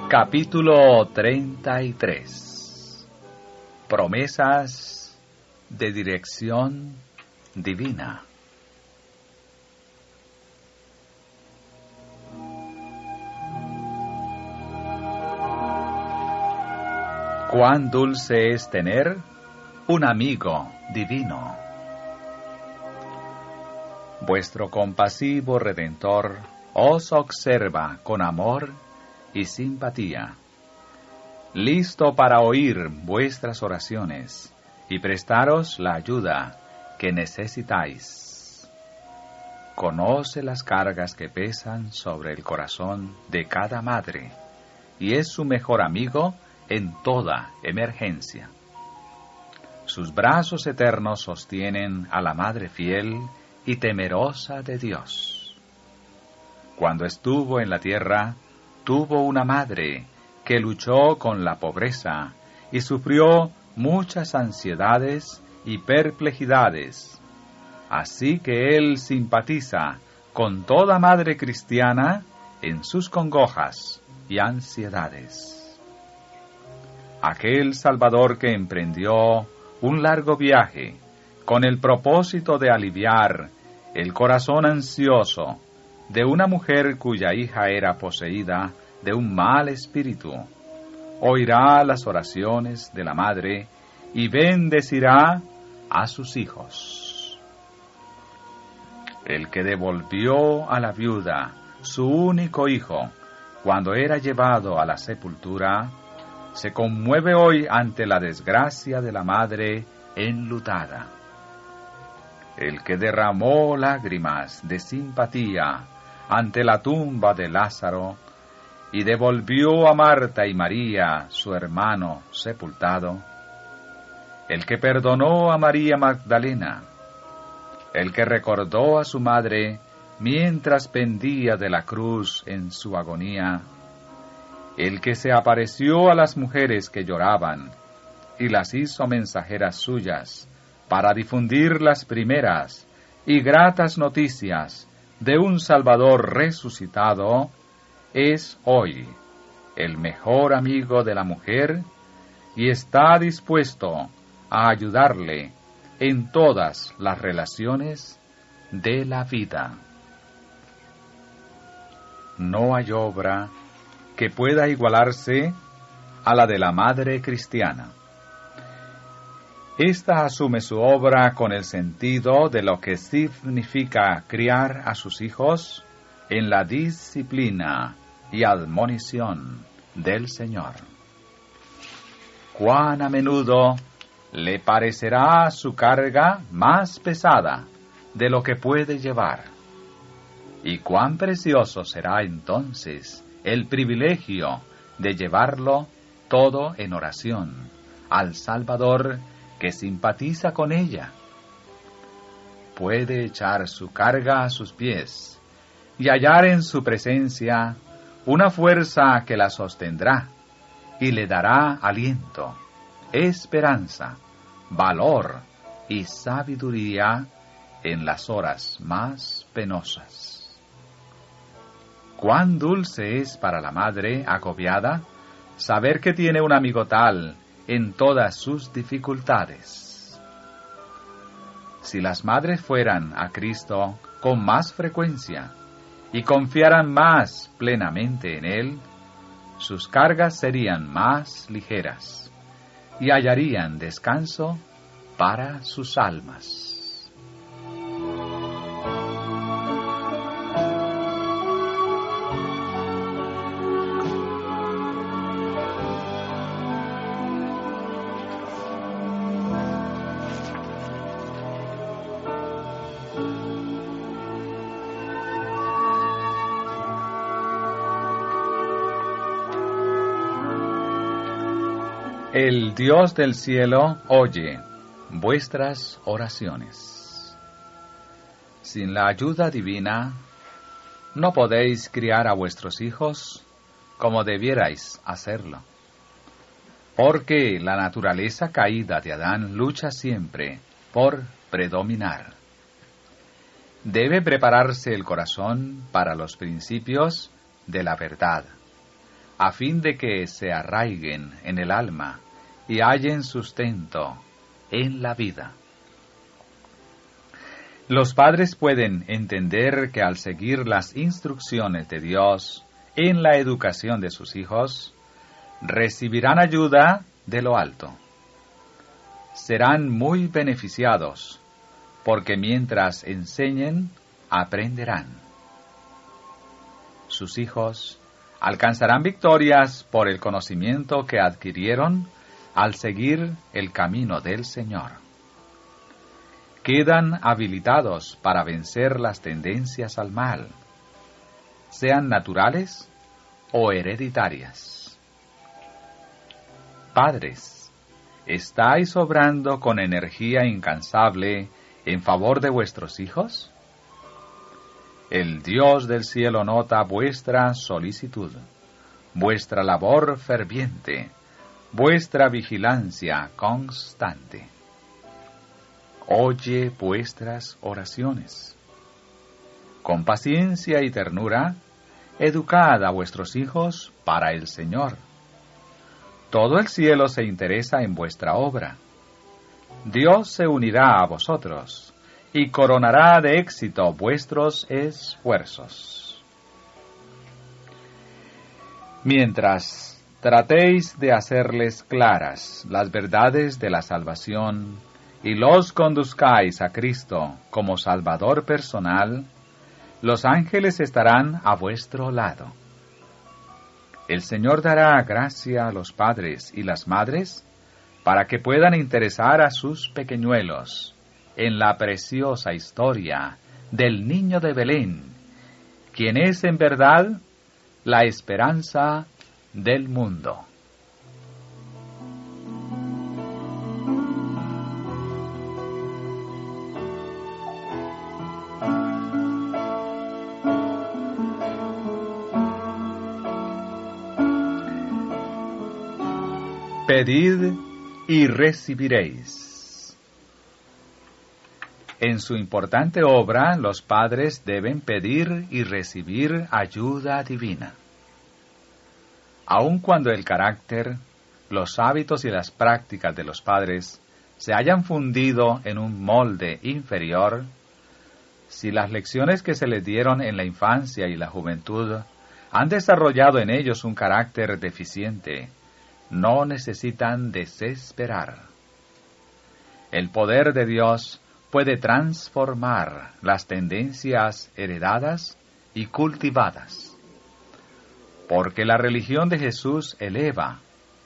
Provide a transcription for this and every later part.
Capítulo 33. Promesas de dirección divina. Cuán dulce es tener un amigo divino. Vuestro compasivo Redentor os observa con amor y simpatía, listo para oír vuestras oraciones y prestaros la ayuda que necesitáis. Conoce las cargas que pesan sobre el corazón de cada madre y es su mejor amigo en toda emergencia. Sus brazos eternos sostienen a la madre fiel y temerosa de Dios. Cuando estuvo en la tierra, tuvo una madre que luchó con la pobreza y sufrió muchas ansiedades y perplejidades. Así que él simpatiza con toda madre cristiana en sus congojas y ansiedades. Aquel Salvador que emprendió un largo viaje con el propósito de aliviar el corazón ansioso de una mujer cuya hija era poseída de un mal espíritu, oirá las oraciones de la madre y bendecirá a sus hijos. El que devolvió a la viuda su único hijo cuando era llevado a la sepultura, se conmueve hoy ante la desgracia de la madre enlutada. El que derramó lágrimas de simpatía ante la tumba de Lázaro y devolvió a Marta y María, su hermano sepultado, el que perdonó a María Magdalena, el que recordó a su madre mientras pendía de la cruz en su agonía, el que se apareció a las mujeres que lloraban y las hizo mensajeras suyas para difundir las primeras y gratas noticias de un Salvador resucitado, es hoy el mejor amigo de la mujer y está dispuesto a ayudarle en todas las relaciones de la vida. No hay obra que pueda igualarse a la de la madre cristiana. Esta asume su obra con el sentido de lo que significa criar a sus hijos en la disciplina y admonición del Señor. Cuán a menudo le parecerá su carga más pesada de lo que puede llevar, y cuán precioso será entonces el privilegio de llevarlo todo en oración al Salvador que simpatiza con ella. Puede echar su carga a sus pies y hallar en su presencia una fuerza que la sostendrá y le dará aliento, esperanza, valor y sabiduría en las horas más penosas. Cuán dulce es para la madre agobiada saber que tiene un amigo tal en todas sus dificultades. Si las madres fueran a Cristo con más frecuencia y confiaran más plenamente en Él, sus cargas serían más ligeras y hallarían descanso para sus almas. El Dios del cielo oye vuestras oraciones. Sin la ayuda divina, no podéis criar a vuestros hijos como debierais hacerlo. Porque la naturaleza caída de Adán lucha siempre por predominar. Debe prepararse el corazón para los principios de la verdad, a fin de que se arraiguen en el alma y hallen sustento en la vida. Los padres pueden entender que al seguir las instrucciones de Dios en la educación de sus hijos, recibirán ayuda de lo alto. Serán muy beneficiados, porque mientras enseñen, aprenderán. Sus hijos alcanzarán victorias por el conocimiento que adquirieron al seguir el camino del Señor. Quedan habilitados para vencer las tendencias al mal, sean naturales o hereditarias. Padres, ¿estáis obrando con energía incansable en favor de vuestros hijos? El Dios del cielo nota vuestra solicitud, vuestra labor ferviente, vuestra vigilancia constante. Oye vuestras oraciones. Con paciencia y ternura, educad a vuestros hijos para el Señor. Todo el cielo se interesa en vuestra obra. Dios se unirá a vosotros y coronará de éxito vuestros esfuerzos. Mientras tratéis de hacerles claras las verdades de la salvación y los conduzcáis a Cristo como Salvador personal, los ángeles estarán a vuestro lado. El Señor dará gracia a los padres y las madres para que puedan interesar a sus pequeñuelos en la preciosa historia del niño de Belén, quien es en verdad la esperanza del mundo. Pedid y recibiréis. En su importante obra, los padres deben pedir y recibir ayuda divina. Aun cuando el carácter, los hábitos y las prácticas de los padres se hayan fundido en un molde inferior, si las lecciones que se les dieron en la infancia y la juventud han desarrollado en ellos un carácter deficiente, no necesitan desesperar. El poder de Dios puede transformar las tendencias heredadas y cultivadas, porque la religión de Jesús eleva.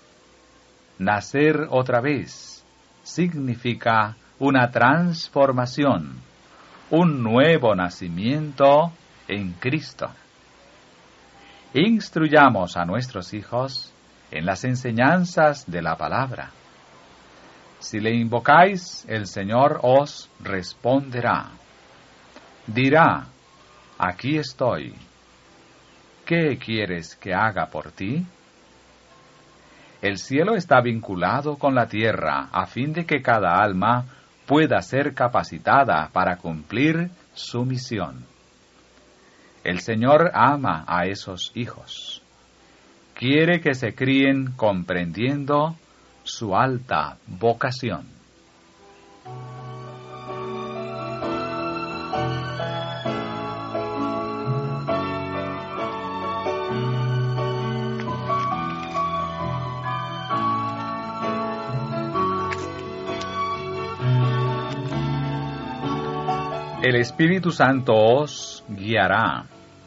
Nacer otra vez significa una transformación, un nuevo nacimiento en Cristo. Instruyamos a nuestros hijos en las enseñanzas de la palabra. Si le invocáis, el Señor os responderá. Dirá: aquí estoy. ¿Qué quieres que haga por ti? El cielo está vinculado con la tierra a fin de que cada alma pueda ser capacitada para cumplir su misión. El Señor ama a esos hijos. Quiere que se críen comprendiendo su alta vocación. El Espíritu Santo os guiará.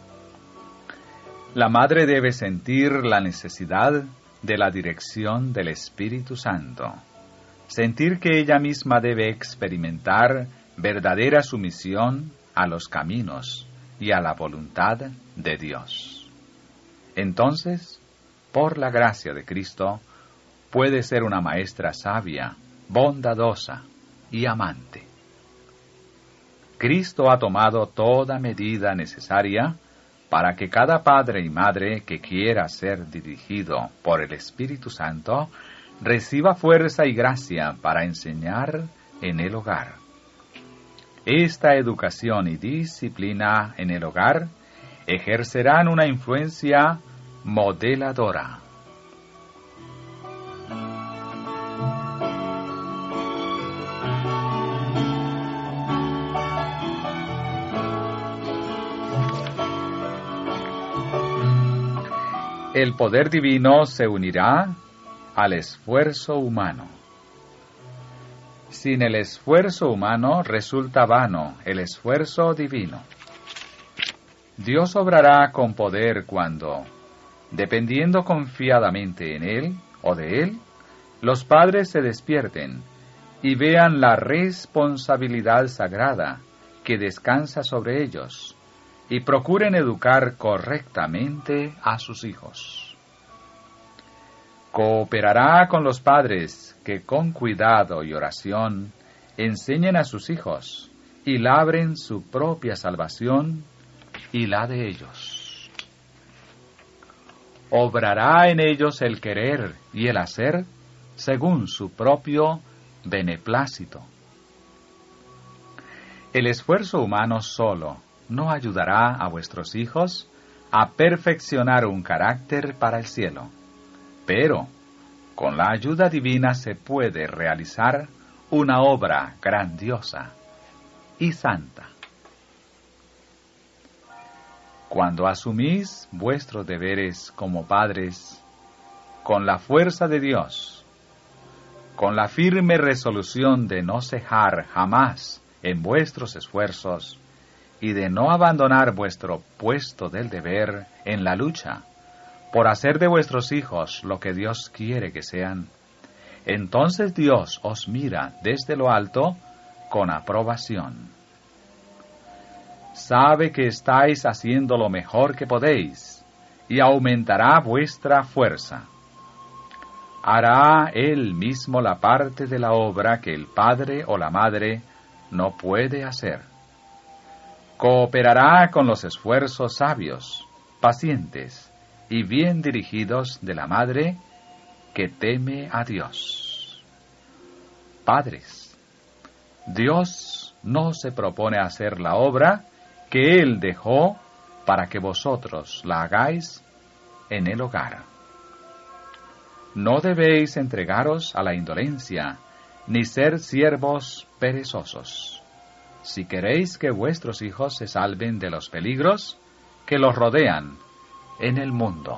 La madre debe sentir la necesidad de la dirección del Espíritu Santo, sentir que ella misma debe experimentar verdadera sumisión a los caminos y a la voluntad de Dios. Entonces, por la gracia de Cristo, puede ser una maestra sabia, bondadosa y amante. Cristo ha tomado toda medida necesaria para que cada padre y madre que quiera ser dirigido por el Espíritu Santo reciba fuerza y gracia para enseñar en el hogar. Esta educación y disciplina en el hogar ejercerán una influencia modeladora. El poder divino se unirá al esfuerzo humano. Sin el esfuerzo humano resulta vano el esfuerzo divino. Dios obrará con poder cuando, dependiendo confiadamente en Él o de Él, los padres se despierten y vean la responsabilidad sagrada que descansa sobre ellos y procuren educar correctamente a sus hijos. Cooperará con los padres que con cuidado y oración enseñen a sus hijos y labren su propia salvación y la de ellos. Obrará en ellos el querer y el hacer según su propio beneplácito. El esfuerzo humano solo no ayudará a vuestros hijos a perfeccionar un carácter para el cielo, pero con la ayuda divina se puede realizar una obra grandiosa y santa. Cuando asumís vuestros deberes como padres, con la fuerza de Dios, con la firme resolución de no cejar jamás en vuestros esfuerzos y de no abandonar vuestro puesto del deber en la lucha, por hacer de vuestros hijos lo que Dios quiere que sean, entonces Dios os mira desde lo alto con aprobación. Sabe que estáis haciendo lo mejor que podéis y aumentará vuestra fuerza. Hará Él mismo la parte de la obra que el padre o la madre no puede hacer. Cooperará con los esfuerzos sabios, pacientes y bien dirigidos de la madre que teme a Dios. Padres, Dios no se propone hacer la obra que Él dejó para que vosotros la hagáis en el hogar. No debéis entregaros a la indolencia, ni ser siervos perezosos, si queréis que vuestros hijos se salven de los peligros que los rodean en el mundo.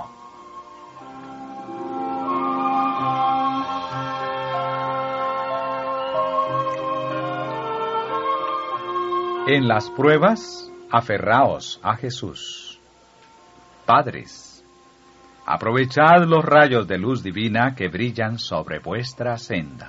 En las pruebas, aferraos a Jesús. Padres, aprovechad los rayos de luz divina que brillan sobre vuestra senda.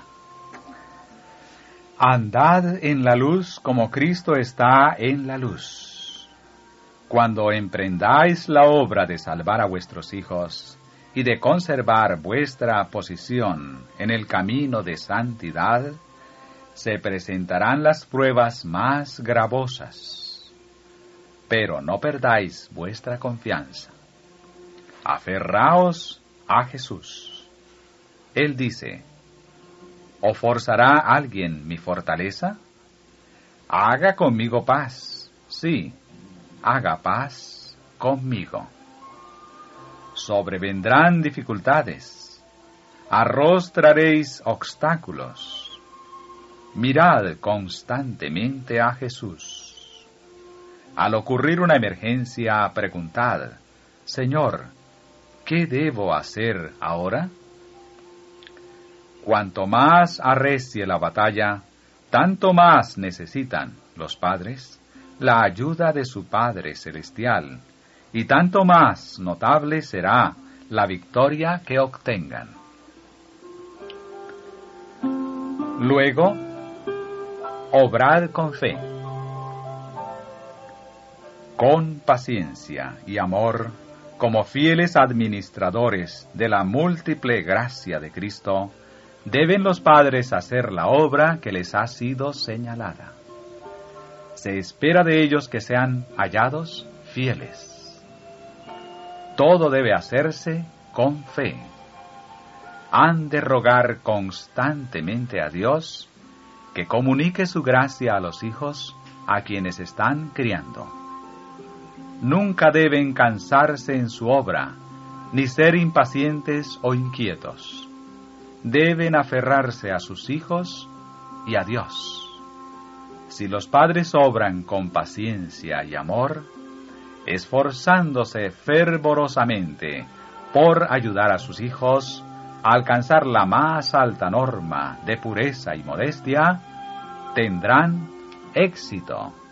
Andad en la luz como Cristo está en la luz. Cuando emprendáis la obra de salvar a vuestros hijos y de conservar vuestra posición en el camino de santidad, se presentarán las pruebas más gravosas. Pero no perdáis vuestra confianza. Aferraos a Jesús. Él dice: ¿o forzará alguien mi fortaleza? Haga conmigo paz. Sí, haga paz conmigo. Sobrevendrán dificultades. Arrostraréis obstáculos. Mirad constantemente a Jesús. Al ocurrir una emergencia, preguntad: Señor, ¿qué debo hacer ahora? Cuanto más arrecie la batalla, tanto más necesitan los padres la ayuda de su Padre Celestial, y tanto más notable será la victoria que obtengan. Luego, obrad con fe, con paciencia y amor, como fieles administradores de la múltiple gracia de Cristo. Deben los padres hacer la obra que les ha sido señalada. Se espera de ellos que sean hallados fieles. Todo debe hacerse con fe. Han de rogar constantemente a Dios que comunique su gracia a los hijos a quienes están criando. Nunca deben cansarse en su obra, ni ser impacientes o inquietos. Deben aferrarse a sus hijos y a Dios. Si los padres obran con paciencia y amor, esforzándose fervorosamente por ayudar a sus hijos a alcanzar la más alta norma de pureza y modestia, tendrán éxito.